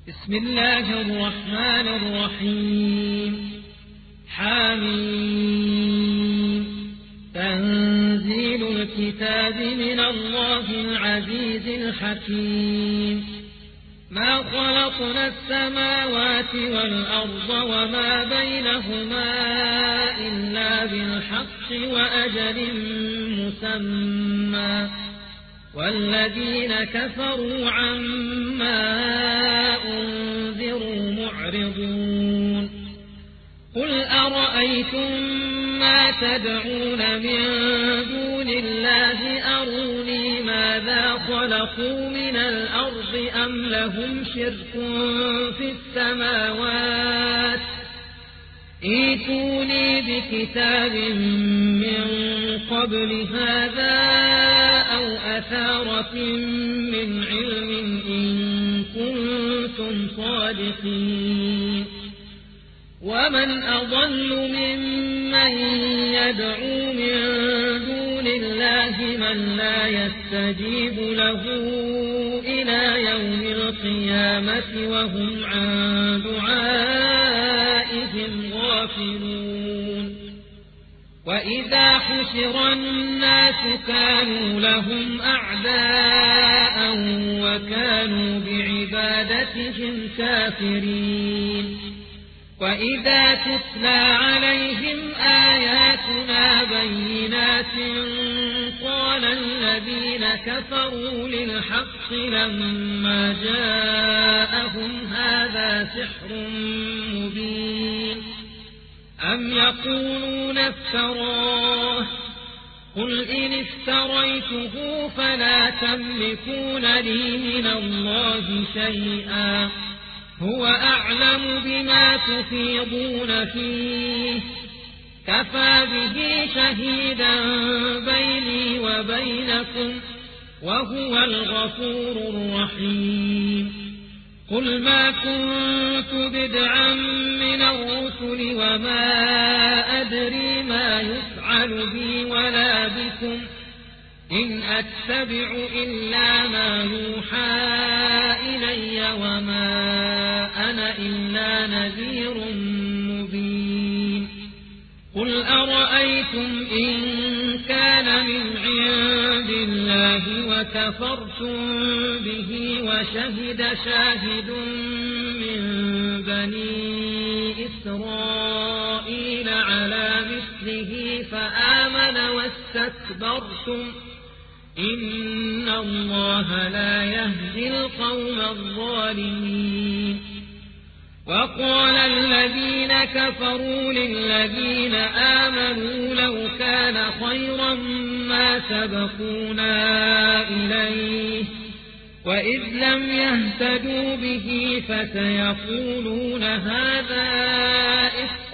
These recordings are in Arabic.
بسم الله الرحمن الرحيم. حميم. تنزيل الكتاب من الله العزيز الحكيم. ما خلقنا السماوات والأرض وما بينهما إلا بالحق وأجل مسمى، والذين كفروا عما أنذروا معرضون. قل أرأيتم ما تدعون من دون الله أروني ماذا خلقوا من الأرض أم لهم شرك في السماوات، ائتوني بكتاب من قبل هذا أو أثارة من علم إن كنتم صادقين. ومن أضل ممن يدعو من دون الله من لا يستجيب له إلى يوم القيامة وهم عن دعائهم غافلون. وإذا حشر الناس كانوا لهم أعداء وكانوا بعبادتهم كافرين. وإذا تتلى عليهم آياتنا بينات قال الذين كفروا للحق لما جاءهم هذا سحر مبين أم يقولون افتراه، قل إن افتريته فلا تملكون لي من الله شيئا، هو أعلم بما تفيضون فيه، كفى به شهيدا بيني وبينكم وهو الغفور الرحيم. قل ما كنت بدعا من الرسل وما أدري ما يفعل بي ولا بكم، إن أتبع إلا ما يوحى إلي وما أنا إلا نذير مبين. قل أرأيتم إن كان من عند الله وكفرتم به وشهد شاهد من بني إسرائيل على مثله فآمن واستكبرتم، إن الله لا يهدي القوم الظالمين. وقال الذين كفروا للذين آمنوا لو كان خيرا ما سبقونا إليه، وإذ لم يهتدوا به فسيقولون هذا إفك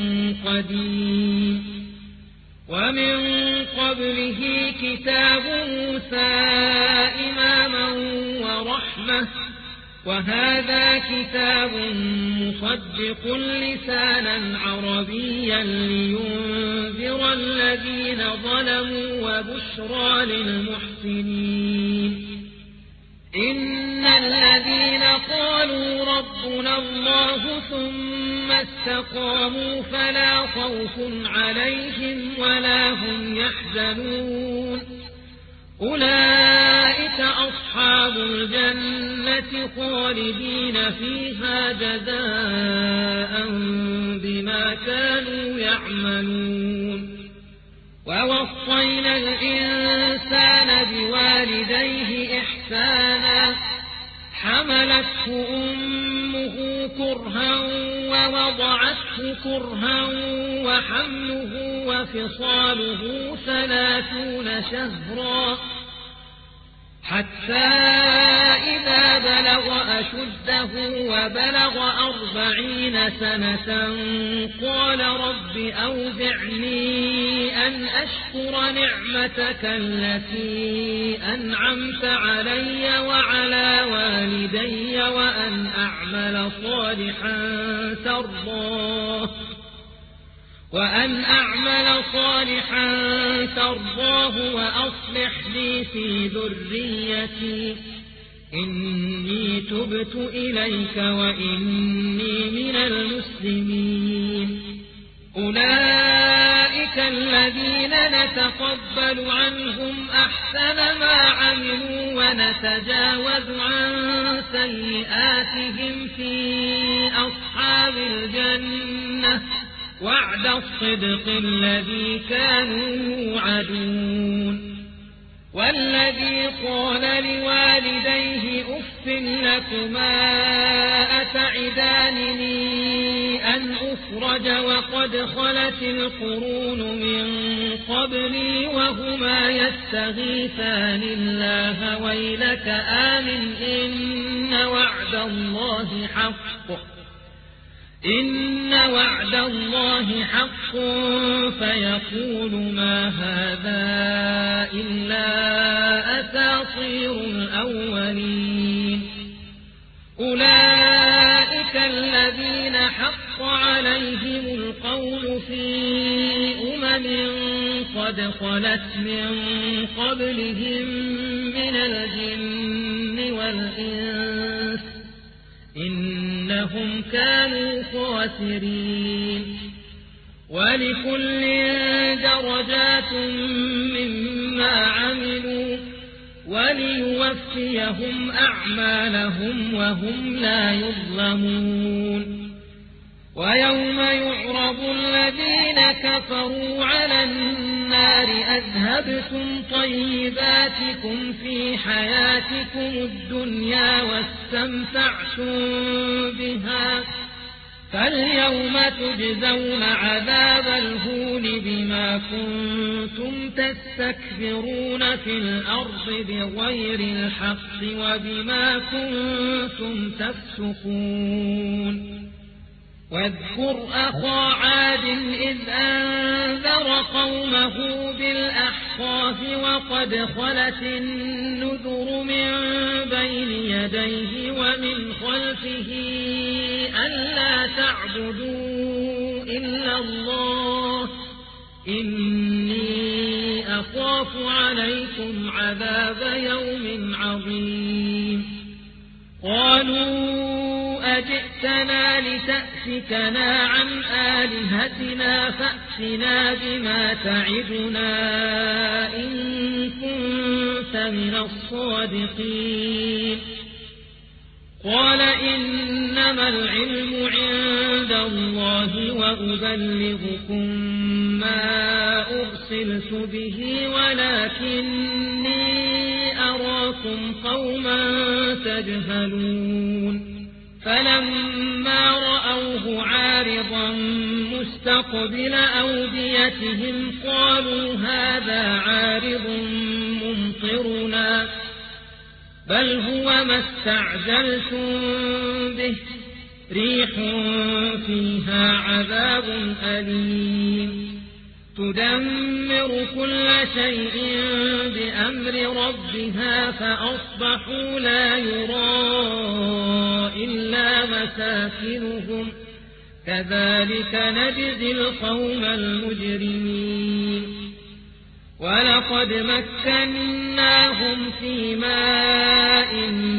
قديم. ومن قبله كتاب موسى إماما ورحمة، وهذا كتاب مصدق لسانا عربيا لينذر الذين ظلموا وبشرى للمحسنين. إن الذين قالوا ربنا الله ثم استقاموا فلا خوف عليهم ولا هم يحزنون، أولئك أصحاب الجنة خالدين فيها جزاء بما كانوا يعملون. ووصينا الإنسان بوالديه إحسانا، حملته أمه كرها ووضعته كرها وحمله وفصاله 30 شهرا حتى إذا بلغ أشده وبلغ 40 سنة قال رب أوزعني أن أشكر نعمتك التي أنعمت علي وعلى والدي وأن أعمل صالحا ترضاه وأصلح لي في ذريتي إني تبت إليك وإني من المسلمين أولئك الذين نتقبل عنهم أحسن ما عملوا ونتجاوز عن سيئاتهم في أصحاب الجنة وعد الصدق الذي كانوا يوعدون والذي قال لوالديه أف لكما أتعدانني أن أخرج وقد خلت القرون من قبلي وهما يستغيثان الله ويلك آمن إن وعد الله حق فيقول ما هذا إلا أساطير الأولين أولئك الذين حق عليهم القول في قد خلت من قبلهم من الجن والإنس إنهم كانوا خاسرين ولكل درجات مما عملوا وليوفيهم أعمالهم وهم لا يظلمون ويوم يعرض الذين كفروا على النار أذهبتم طيباتكم في حياتكم الدنيا واستمتعتم بها فاليوم تجزون عذاب الهون بما كنتم تستكبرون في الأرض بغير الحق وبما كنتم تفسقون واذكر أخا عاد إذ أنذر قومه بالأحقاف وقد خلت النذر من بين يديه ومن خلفه ألا تعبدوا إلا الله إني أخاف عليكم عذاب يوم عظيم قالوا أجئتنا لتأفكنا عن آلهتنا فأتنا بما تعدنا إن كنت من الصادقين قال إنما العلم عند الله وأبلغكم ما أرسلت به ولكني أراكم قوما تجهلون فلما رأوه عارضا مستقبل أوديتهم قالوا هذا عارض ممطرنا بل هو ما استعجلتم به ريح فيها عذاب أليم تدمر كل شيء بأمر ربها فأصبحوا لا يرى إلا مساكنهم كذلك نجزي القوم المجرمين ولقد مكناهم في ماء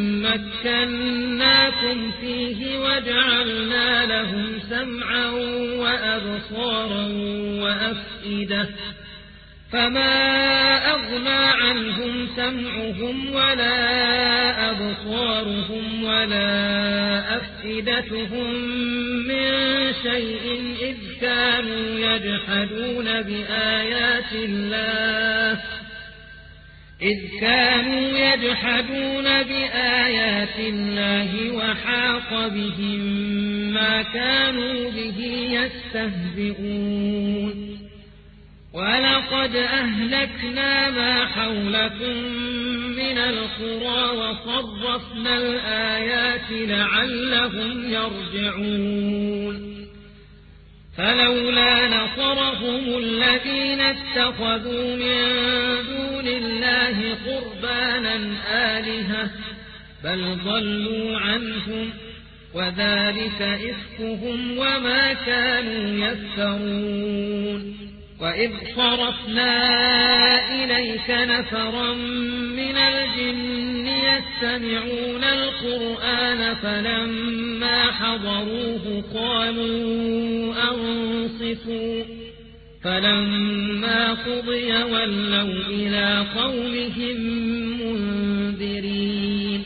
مكناكم فيه وجعلنا لهم سمعا وأبصارا وأفئدة فما أغنى عنهم سمعهم ولا أبصارهم ولا أفئدتهم من شيء إذ كانوا يجحدون بآيات الله وحاق بهم ما كانوا به يستهزئون ولقد أهلكنا ما حولكم من القرى وصرفنا الآيات لعلهم يرجعون فلولا نصرهم الذين اتخذوا من دون الله قربانا آلهة بل ضلوا عنهم وذلك إفكهم وما كانوا يفترون وإذ صرفنا إليك نفرا من الجن يستمعون القرآن فلما حضروه قالوا أنصتوا فلما قضي ولوا إلى قومهم منذرين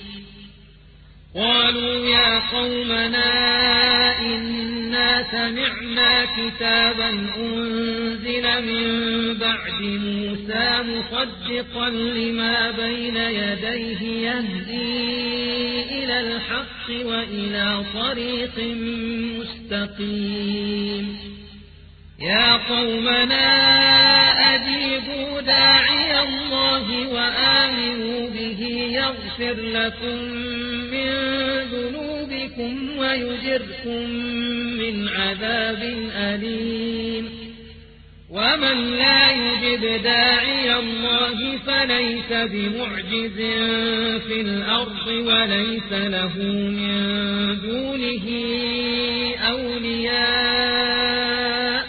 قالوا يا قومنا إنا سمعنا كتابا أنزل من بعد موسى مصدقا لما بين يديه يهدي إلى الحق وإلى طريق مستقيم يا قومنا أجيبوا داعي الله وآمنوا به يغفر لكم من ذنوبكم ويجركم من عذاب أليم ومن لا يجب داعي الله فليس بمعجز في الأرض وليس له من دونه أولياء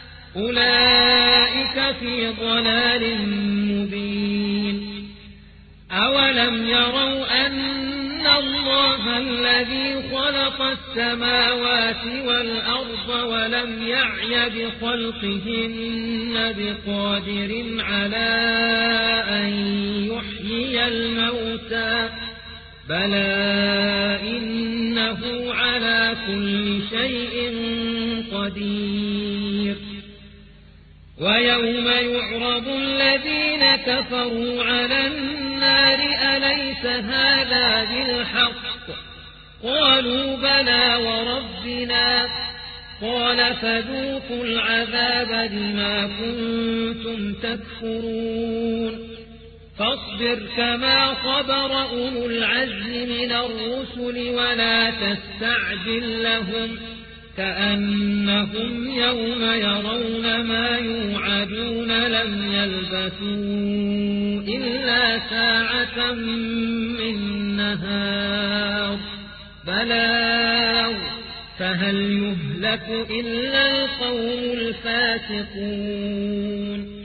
أولئك في ضلال مبين أولم يروا أن الله الذي خلق السماوات والأرض ولم يعي بخلقهن بقادر على أن يحيي الموتى بلى إنه على كل شيء قدير ويوم يعرض الذين كفروا على النار أليس هذا بالحق قالوا بلى وربنا قال فذوقوا العذاب بما كنتم تكفرون فاصبر كما صبر أولو العزم من الرسل ولا تستعجل لهم كأنهم يوم يرون ما يوعدون لم يلبثوا إلا ساعة من نهار بلاغ فهل يهلك إلا القوم الفاسقون